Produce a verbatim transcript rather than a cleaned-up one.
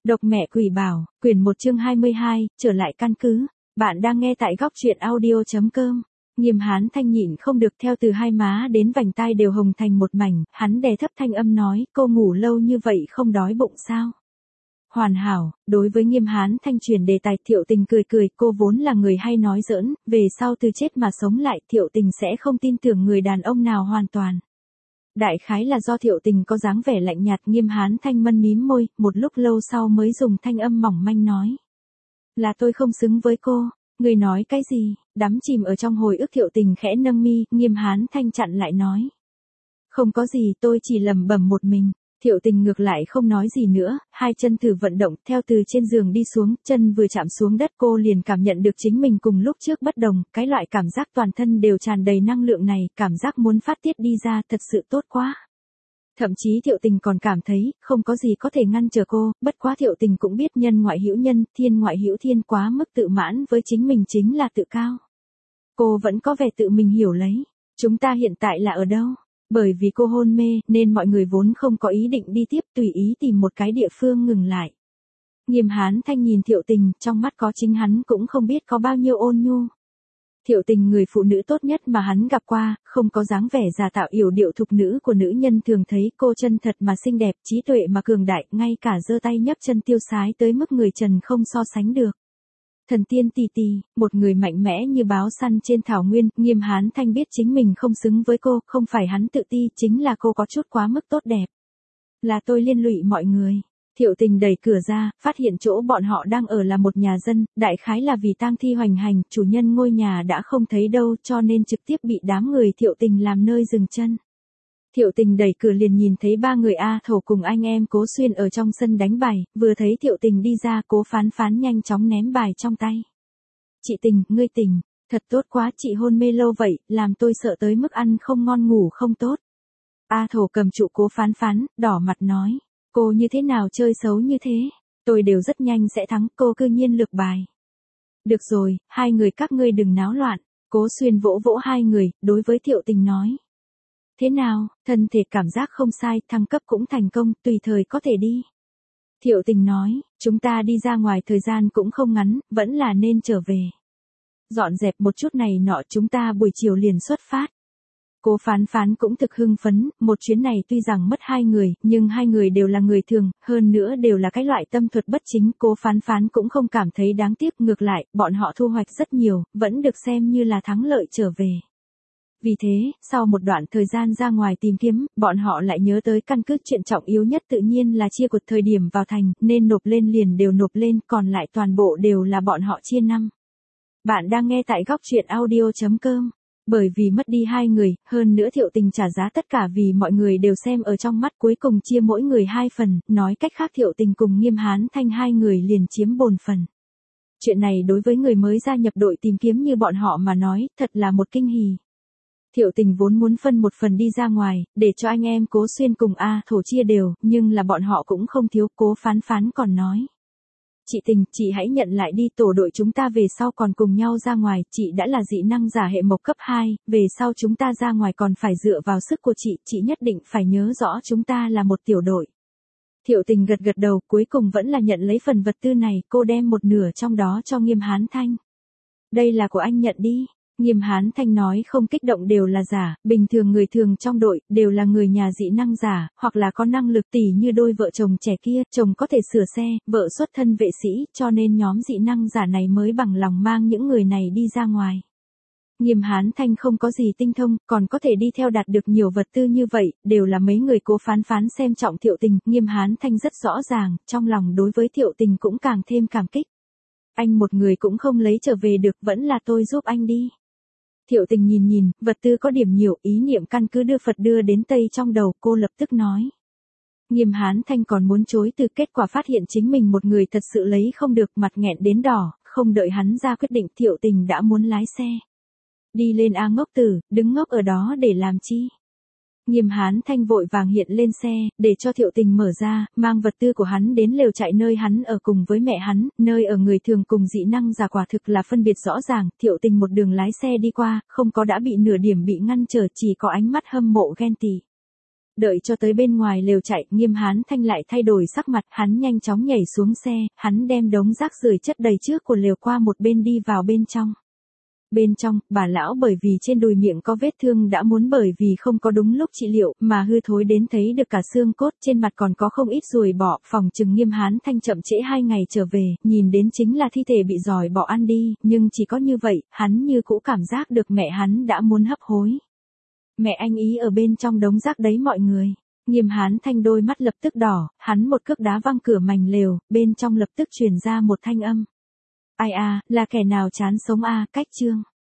Độc mẹ quỷ bảo, quyển một chương hai mươi hai, trở lại căn cứ. Bạn đang nghe tại góc truyện audio chấm com. Nghiêm Hán Thanh nhịn không được, theo từ hai má đến vành tai đều hồng thành một mảnh, hắn đè thấp thanh âm nói, cô ngủ lâu như vậy không đói bụng sao? Hoàn hảo. Đối với Nghiêm Hán Thanh truyền đề tài, Thiệu Tình cười cười, cô vốn là người hay nói giỡn, về sau từ chết mà sống lại, Thiệu Tình sẽ không tin tưởng người đàn ông nào hoàn toàn. Đại khái là do Thiệu Tình có dáng vẻ lạnh nhạt. Nghiêm Hán Thanh mân mím môi, một lúc lâu sau mới dùng thanh âm mỏng manh nói. Là tôi không xứng với cô. Người nói cái gì? Đắm chìm ở trong hồi ức, Thiệu Tình khẽ nâng mi. Nghiêm Hán Thanh chặn lại nói. Không có gì, tôi chỉ lẩm bẩm một mình. Thiệu Tình ngược lại không nói gì nữa, hai chân thử vận động, theo từ trên giường đi xuống, chân vừa chạm xuống đất cô liền cảm nhận được chính mình cùng lúc trước bất đồng, cái loại cảm giác toàn thân đều tràn đầy năng lượng này, cảm giác muốn phát tiết đi ra, thật sự tốt quá. Thậm chí Thiệu Tình còn cảm thấy, không có gì có thể ngăn trở cô, bất quá Thiệu Tình cũng biết nhân ngoại hữu nhân, thiên ngoại hữu thiên, quá mức tự mãn với chính mình chính là tự cao. Cô vẫn có vẻ tự mình hiểu lấy. Chúng ta hiện tại là ở đâu? Bởi vì cô hôn mê, nên mọi người vốn không có ý định đi tiếp, tùy ý tìm một cái địa phương ngừng lại. Nghiêm Hán Thanh nhìn Thiệu Tình, trong mắt có chính hắn cũng không biết có bao nhiêu ôn nhu. Thiệu Tình người phụ nữ tốt nhất mà hắn gặp qua, không có dáng vẻ giả tạo yểu điệu thục nữ của nữ nhân thường thấy, cô chân thật mà xinh đẹp, trí tuệ mà cường đại, ngay cả giơ tay nhấc chân tiêu sái tới mức người trần không so sánh được. Thần tiên tì tì, một người mạnh mẽ như báo săn trên thảo nguyên. Nghiêm Hán Thanh biết chính mình không xứng với cô, không phải hắn tự ti, chính là cô có chút quá mức tốt đẹp. Là tôi liên lụy mọi người. Thiệu Tình đẩy cửa ra, phát hiện chỗ bọn họ đang ở là một nhà dân, đại khái là vì tang thi hoành hành, chủ nhân ngôi nhà đã không thấy đâu, cho nên trực tiếp bị đám người Thiệu Tình làm nơi dừng chân. Thiệu Tình đẩy cửa liền nhìn thấy ba người A Thổ cùng anh em Cố Xuyên ở trong sân đánh bài, vừa thấy Thiệu Tình đi ra, Cố Phán Phán nhanh chóng ném bài trong tay. Chị Tình, ngươi tỉnh, thật tốt quá, chị hôn mê lâu vậy, làm tôi sợ tới mức ăn không ngon ngủ không tốt. A Thổ cầm trụ Cố Phán Phán, đỏ mặt nói, cô như thế nào chơi xấu như thế, tôi đều rất nhanh sẽ thắng, cô cư nhiên lược bài. Được rồi, hai người các ngươi đừng náo loạn. Cố Xuyên vỗ vỗ hai người, đối với Thiệu Tình nói. Thế nào, thân thể cảm giác không sai, thăng cấp cũng thành công, tùy thời có thể đi. Thiệu Tình nói, chúng ta đi ra ngoài thời gian cũng không ngắn, vẫn là nên trở về. Dọn dẹp một chút này nọ, chúng ta buổi chiều liền xuất phát. Cố Phán Phán cũng thực hưng phấn, một chuyến này tuy rằng mất hai người, nhưng hai người đều là người thường, hơn nữa đều là cái loại tâm thuật bất chính. Cố Phán Phán cũng không cảm thấy đáng tiếc, ngược lại, bọn họ thu hoạch rất nhiều, vẫn được xem như là thắng lợi trở về. Vì thế, sau một đoạn thời gian ra ngoài tìm kiếm, bọn họ lại nhớ tới căn cứ, chuyện trọng yếu nhất tự nhiên là chia cột thời điểm vào thành, nên nộp lên liền đều nộp lên, còn lại toàn bộ đều là bọn họ chia năm. Bạn đang nghe tại góc truyện audio chấm com. Bởi vì mất đi hai người, hơn nữa Thiệu Tình trả giá tất cả vì mọi người đều xem ở trong mắt, cuối cùng chia mỗi người hai phần, nói cách khác Thiệu Tình cùng Nghiêm Hán Thanh hai người liền chiếm bổn phần. Chuyện này đối với người mới gia nhập đội tìm kiếm như bọn họ mà nói, thật là một kinh hỉ. Thiệu Tình vốn muốn phân một phần đi ra ngoài, để cho anh em Cố Xuyên cùng A Thổ chia đều, nhưng là bọn họ cũng không thiếu. Cố Phán Phán còn nói. Chị Tình, chị hãy nhận lại đi, tổ đội chúng ta về sau còn cùng nhau ra ngoài, chị đã là dị năng giả hệ mộc cấp hai, về sau chúng ta ra ngoài còn phải dựa vào sức của chị, chị nhất định phải nhớ rõ chúng ta là một tiểu đội. Thiệu Tình gật gật đầu, cuối cùng vẫn là nhận lấy phần vật tư này, cô đem một nửa trong đó cho Nghiêm Hán Thanh. Đây là của anh, nhận đi. Nghiêm Hán Thanh nói không kích động đều là giả, bình thường người thường trong đội, đều là người nhà dị năng giả, hoặc là có năng lực, tỉ như đôi vợ chồng trẻ kia, chồng có thể sửa xe, vợ xuất thân vệ sĩ, cho nên nhóm dị năng giả này mới bằng lòng mang những người này đi ra ngoài. Nghiêm Hán Thanh không có gì tinh thông, còn có thể đi theo đạt được nhiều vật tư như vậy, đều là mấy người Cố Phán Phán xem trọng Thiệu Tình. Nghiêm Hán Thanh rất rõ ràng, trong lòng đối với Thiệu Tình cũng càng thêm cảm kích. Anh một người cũng không lấy trở về được, vẫn là tôi giúp anh đi. Thiệu Tình nhìn nhìn, vật tư có điểm nhiều, ý niệm căn cứ đưa Phật đưa đến Tây trong đầu, cô lập tức nói. Nghiêm Hán Thanh còn muốn chối từ, kết quả phát hiện chính mình một người thật sự lấy không được, mặt nghẹn đến đỏ, không đợi hắn ra quyết định, Thiệu Tình đã muốn lái xe. Đi lên A ngốc tử, đứng ngốc ở đó để làm chi? Nghiêm Hán Thanh vội vàng hiện lên xe, để cho Thiệu Tình mở ra, mang vật tư của hắn đến lều trại nơi hắn ở cùng với mẹ hắn, nơi ở người thường cùng dị năng giả quả thực là phân biệt rõ ràng. Thiệu Tình một đường lái xe đi qua, không có đã bị nửa điểm bị ngăn trở, chỉ có ánh mắt hâm mộ ghen tị. Đợi cho tới bên ngoài lều chạy, Nghiêm Hán Thanh lại thay đổi sắc mặt, hắn nhanh chóng nhảy xuống xe, hắn đem đống rác rưởi chất đầy trước của lều qua một bên đi vào bên trong. Bên trong, bà lão bởi vì trên đùi miệng có vết thương đã muốn bởi vì không có đúng lúc trị liệu mà hư thối đến thấy được cả xương cốt, trên mặt còn có không ít ruồi bọ, phòng chừng Nghiêm Hán Thanh chậm trễ hai ngày trở về, nhìn đến chính là thi thể bị giòi bọ ăn đi, nhưng chỉ có như vậy, hắn như cũ cảm giác được mẹ hắn đã muốn hấp hối. Mẹ anh ý ở bên trong đống rác đấy mọi người. Nghiêm Hán Thanh đôi mắt lập tức đỏ, hắn một cước đá văng cửa mảnh lều, bên trong lập tức truyền ra một thanh âm. Ai à, là kẻ nào chán sống à, cách chương.